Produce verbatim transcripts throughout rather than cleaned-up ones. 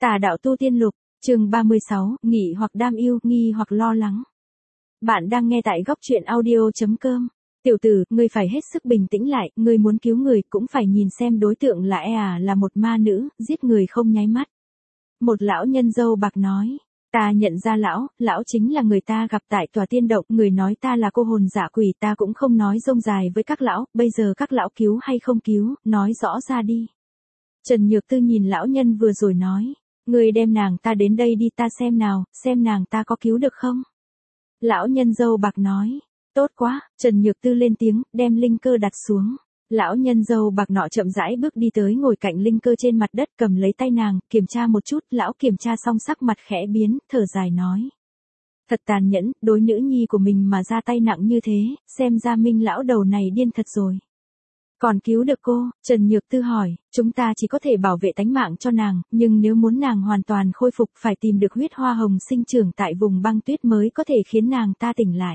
Tà đạo tu tiên lục, chương ba mươi sáu, nghỉ hoặc đam yêu, nghi hoặc lo lắng. Bạn đang nghe tại góc truyện audio.com. Tiểu tử, ngươi phải hết sức bình tĩnh lại, ngươi muốn cứu người cũng phải nhìn xem đối tượng là e à là một ma nữ, giết người không nháy mắt. Một lão nhân râu bạc nói, ta nhận ra lão, lão chính là người ta gặp tại tòa tiên động, người nói ta là cô hồn dạ quỷ, ta cũng không nói rông dài với các lão, bây giờ các lão cứu hay không cứu, nói rõ ra đi. Trần Nhược Tư nhìn lão nhân vừa rồi nói, ngươi đem nàng ta đến đây đi ta xem nào, xem nàng ta có cứu được không. Lão nhân râu bạc nói, tốt quá, Trần Nhược Tư lên tiếng, đem linh cơ đặt xuống. Lão nhân râu bạc nọ chậm rãi bước đi tới ngồi cạnh linh cơ trên mặt đất, cầm lấy tay nàng, kiểm tra một chút, lão kiểm tra xong sắc mặt khẽ biến, thở dài nói. Thật tàn nhẫn, đối nữ nhi của mình mà ra tay nặng như thế, xem ra Minh lão đầu này điên thật rồi. Còn cứu được cô, Trần Nhược Tư hỏi, chúng ta chỉ có thể bảo vệ tánh mạng cho nàng, nhưng nếu muốn nàng hoàn toàn khôi phục phải tìm được huyết hoa hồng sinh trưởng tại vùng băng tuyết mới có thể khiến nàng ta tỉnh lại.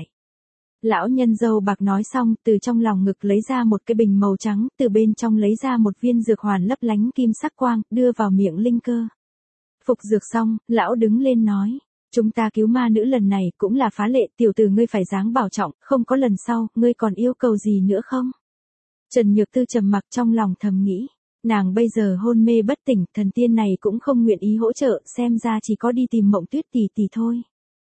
Lão nhân râu bạc nói xong, từ trong lòng ngực lấy ra một cái bình màu trắng, từ bên trong lấy ra một viên dược hoàn lấp lánh kim sắc quang, đưa vào miệng linh cơ. Phục dược xong, lão đứng lên nói, chúng ta cứu ma nữ lần này cũng là phá lệ, tiểu tử ngươi phải dáng bảo trọng, không có lần sau, ngươi còn yêu cầu gì nữa không? Trần Nhược Tư trầm mặc trong lòng thầm nghĩ, nàng bây giờ hôn mê bất tỉnh, thần tiên này cũng không nguyện ý hỗ trợ, xem ra chỉ có đi tìm Mộng Tuyết tỷ tỷ thôi.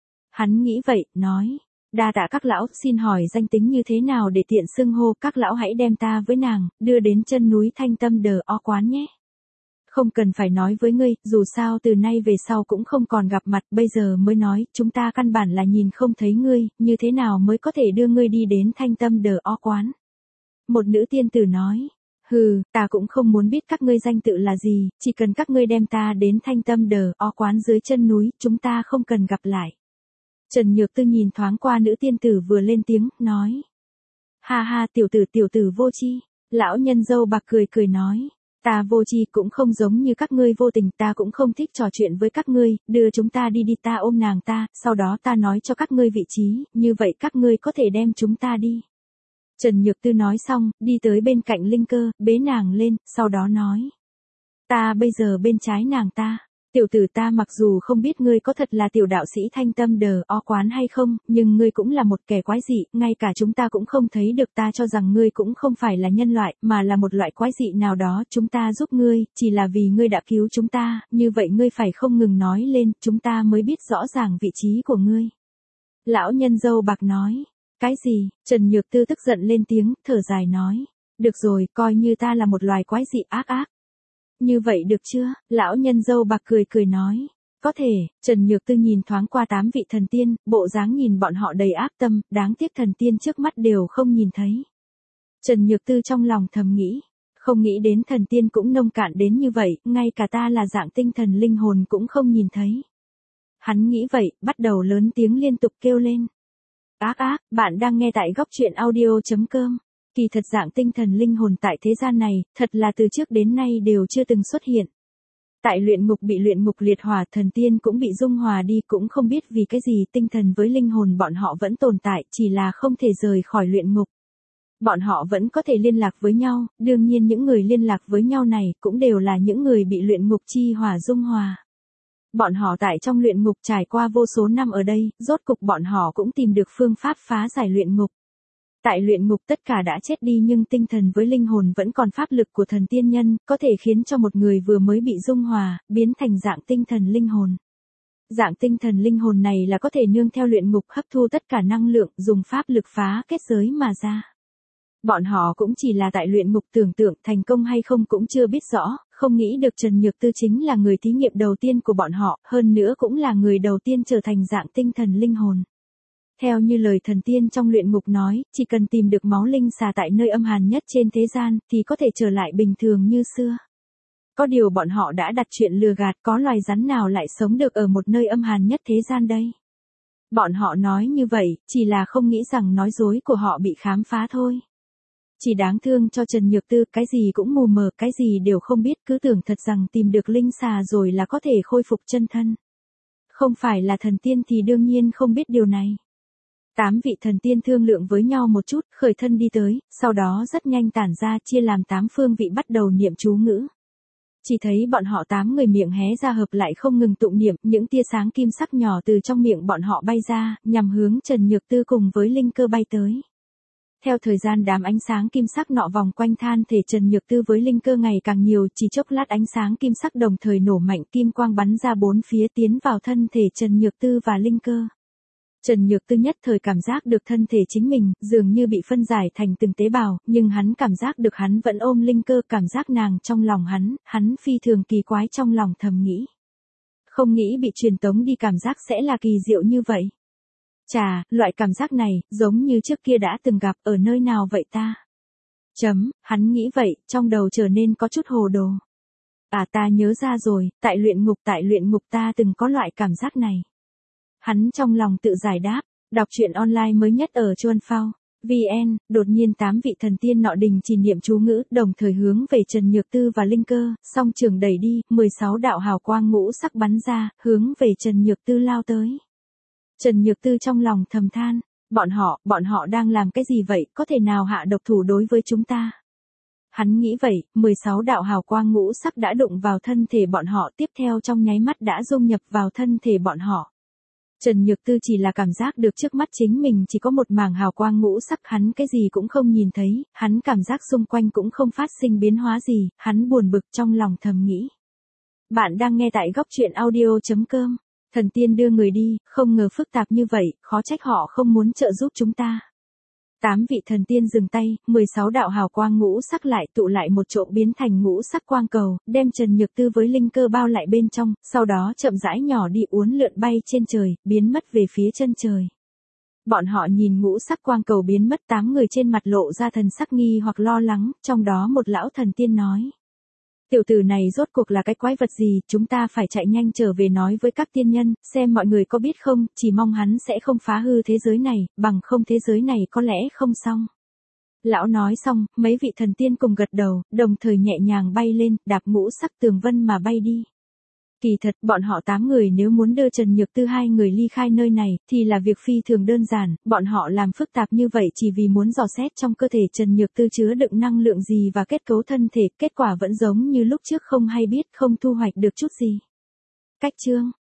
Hắn nghĩ vậy, nói, đa tạ các lão, xin hỏi danh tính như thế nào để tiện xưng hô, các lão hãy đem ta với nàng, đưa đến chân núi Thanh Tâm Đờ O quán nhé. Không cần phải nói với ngươi, dù sao từ nay về sau cũng không còn gặp mặt, bây giờ mới nói, chúng ta căn bản là nhìn không thấy ngươi, như thế nào mới có thể đưa ngươi đi đến Thanh Tâm Đờ O quán. Một nữ tiên tử nói, hừ, ta cũng không muốn biết các ngươi danh tự là gì, chỉ cần các ngươi đem ta đến Thanh Tâm Đờ O quán dưới chân núi, chúng ta không cần gặp lại. Trần Nhược Tư nhìn thoáng qua nữ tiên tử vừa lên tiếng, nói. Ha ha, tiểu tử tiểu tử vô tri. Lão nhân râu bạc cười cười nói, ta vô tri cũng không giống như các ngươi vô tình, ta cũng không thích trò chuyện với các ngươi, đưa chúng ta đi đi, ta ôm nàng ta, sau đó ta nói cho các ngươi vị trí, như vậy các ngươi có thể đem chúng ta đi. Trần Nhược Tư nói xong, đi tới bên cạnh linh cơ, bế nàng lên, sau đó nói. Ta bây giờ bên trái nàng ta, tiểu tử ta mặc dù không biết ngươi có thật là tiểu đạo sĩ Thanh Tâm Đờ O quán hay không, nhưng ngươi cũng là một kẻ quái dị, ngay cả chúng ta cũng không thấy được, ta cho rằng ngươi cũng không phải là nhân loại, mà là một loại quái dị nào đó, chúng ta giúp ngươi, chỉ là vì ngươi đã cứu chúng ta, như vậy ngươi phải không ngừng nói lên, chúng ta mới biết rõ ràng vị trí của ngươi. Lão nhân râu bạc nói. Cái gì? Trần Nhược Tư tức giận lên tiếng, thở dài nói. Được rồi, coi như ta là một loài quái dị ác ác. Như vậy được chưa? Lão nhân râu bạc cười cười nói. Có thể, Trần Nhược Tư nhìn thoáng qua tám vị thần tiên, bộ dáng nhìn bọn họ đầy ác tâm, đáng tiếc thần tiên trước mắt đều không nhìn thấy. Trần Nhược Tư trong lòng thầm nghĩ. Không nghĩ đến thần tiên cũng nông cạn đến như vậy, ngay cả ta là dạng tinh thần linh hồn cũng không nhìn thấy. Hắn nghĩ vậy, bắt đầu lớn tiếng liên tục kêu lên. Ác ác, bạn đang nghe tại góc truyện audio.com. Kỳ thật dạng tinh thần linh hồn tại thế gian này, thật là từ trước đến nay đều chưa từng xuất hiện. Tại luyện ngục bị luyện ngục liệt hỏa, thần tiên cũng bị dung hòa đi, cũng không biết vì cái gì tinh thần với linh hồn bọn họ vẫn tồn tại, chỉ là không thể rời khỏi luyện ngục. Bọn họ vẫn có thể liên lạc với nhau, đương nhiên những người liên lạc với nhau này cũng đều là những người bị luyện ngục chi hỏa dung hòa. Bọn họ tại trong luyện ngục trải qua vô số năm ở đây, rốt cục bọn họ cũng tìm được phương pháp phá giải luyện ngục. Tại luyện ngục tất cả đã chết đi nhưng tinh thần với linh hồn vẫn còn pháp lực của thần tiên nhân, có thể khiến cho một người vừa mới bị dung hòa, biến thành dạng tinh thần linh hồn. Dạng tinh thần linh hồn này là có thể nương theo luyện ngục hấp thu tất cả năng lượng, dùng pháp lực phá kết giới mà ra. Bọn họ cũng chỉ là tại luyện ngục tưởng tượng thành công hay không cũng chưa biết rõ, không nghĩ được Trần Nhược Tư chính là người thí nghiệm đầu tiên của bọn họ, hơn nữa cũng là người đầu tiên trở thành dạng tinh thần linh hồn. Theo như lời thần tiên trong luyện ngục nói, chỉ cần tìm được máu linh xà tại nơi âm hàn nhất trên thế gian, thì có thể trở lại bình thường như xưa. Có điều bọn họ đã đặt chuyện lừa gạt, có loài rắn nào lại sống được ở một nơi âm hàn nhất thế gian đây? Bọn họ nói như vậy, chỉ là không nghĩ rằng nói dối của họ bị khám phá thôi. Chỉ đáng thương cho Trần Nhược Tư, cái gì cũng mù mờ, cái gì đều không biết, cứ tưởng thật rằng tìm được linh xà rồi là có thể khôi phục chân thân. Không phải là thần tiên thì đương nhiên không biết điều này. Tám vị thần tiên thương lượng với nhau một chút, khởi thân đi tới, sau đó rất nhanh tản ra, chia làm tám phương vị bắt đầu niệm chú ngữ. Chỉ thấy bọn họ tám người miệng hé ra hợp lại không ngừng tụng niệm, những tia sáng kim sắc nhỏ từ trong miệng bọn họ bay ra, nhằm hướng Trần Nhược Tư cùng với Linh Cơ bay tới. Theo thời gian đám ánh sáng kim sắc nọ vòng quanh than thể Trần Nhược Tư với Linh Cơ ngày càng nhiều, chỉ chốc lát ánh sáng kim sắc đồng thời nổ mạnh, kim quang bắn ra bốn phía tiến vào thân thể Trần Nhược Tư và Linh Cơ. Trần Nhược Tư nhất thời cảm giác được thân thể chính mình, dường như bị phân giải thành từng tế bào, nhưng hắn cảm giác được hắn vẫn ôm Linh Cơ, cảm giác nàng trong lòng hắn, hắn phi thường kỳ quái trong lòng thầm nghĩ. Không nghĩ bị truyền tống đi cảm giác sẽ là kỳ diệu như vậy. Chà, loại cảm giác này, giống như trước kia đã từng gặp, ở nơi nào vậy ta? Chấm, hắn nghĩ vậy, trong đầu trở nên có chút hồ đồ. À ta nhớ ra rồi, tại luyện ngục tại luyện ngục ta từng có loại cảm giác này. Hắn trong lòng tự giải đáp, đọc truyện online mới nhất ở Chuan Phao. vê en, đột nhiên tám vị thần tiên nọ đình chỉ niệm chú ngữ, đồng thời hướng về Trần Nhược Tư và Linh Cơ, song trường đẩy đi, mười sáu đạo hào quang ngũ sắc bắn ra, hướng về Trần Nhược Tư lao tới. Trần Nhược Tư trong lòng thầm than, bọn họ, bọn họ đang làm cái gì vậy, có thể nào hạ độc thủ đối với chúng ta? Hắn nghĩ vậy, mười sáu đạo hào quang ngũ sắc đã đụng vào thân thể bọn họ, tiếp theo trong nháy mắt đã dung nhập vào thân thể bọn họ. Trần Nhược Tư chỉ là cảm giác được trước mắt chính mình chỉ có một mảng hào quang ngũ sắc, hắn cái gì cũng không nhìn thấy, hắn cảm giác xung quanh cũng không phát sinh biến hóa gì, hắn buồn bực trong lòng thầm nghĩ. Bạn đang nghe tại góc truyện audio chấm com. Thần tiên đưa người đi, không ngờ phức tạp như vậy, khó trách họ không muốn trợ giúp chúng ta. Tám vị thần tiên dừng tay, mười sáu đạo hào quang ngũ sắc lại tụ lại một chỗ biến thành ngũ sắc quang cầu, đem Trần Nhược Tư với Linh Cơ bao lại bên trong, sau đó chậm rãi nhỏ đi uốn lượn bay trên trời, biến mất về phía chân trời. Bọn họ nhìn ngũ sắc quang cầu biến mất, tám người trên mặt lộ ra thần sắc nghi hoặc lo lắng, trong đó một lão thần tiên nói. Tiểu tử này rốt cuộc là cái quái vật gì, chúng ta phải chạy nhanh trở về nói với các tiên nhân, xem mọi người có biết không, chỉ mong hắn sẽ không phá hư thế giới này, bằng không thế giới này có lẽ không xong. Lão nói xong, mấy vị thần tiên cùng gật đầu, đồng thời nhẹ nhàng bay lên, đạp ngũ sắc tường vân mà bay đi. Kỳ thật, bọn họ tám người nếu muốn đưa Trần Nhược Tư hai người ly khai nơi này, thì là việc phi thường đơn giản, bọn họ làm phức tạp như vậy chỉ vì muốn dò xét trong cơ thể Trần Nhược Tư chứa đựng năng lượng gì và kết cấu thân thể, kết quả vẫn giống như lúc trước, không hay biết, không thu hoạch được chút gì. Cách chương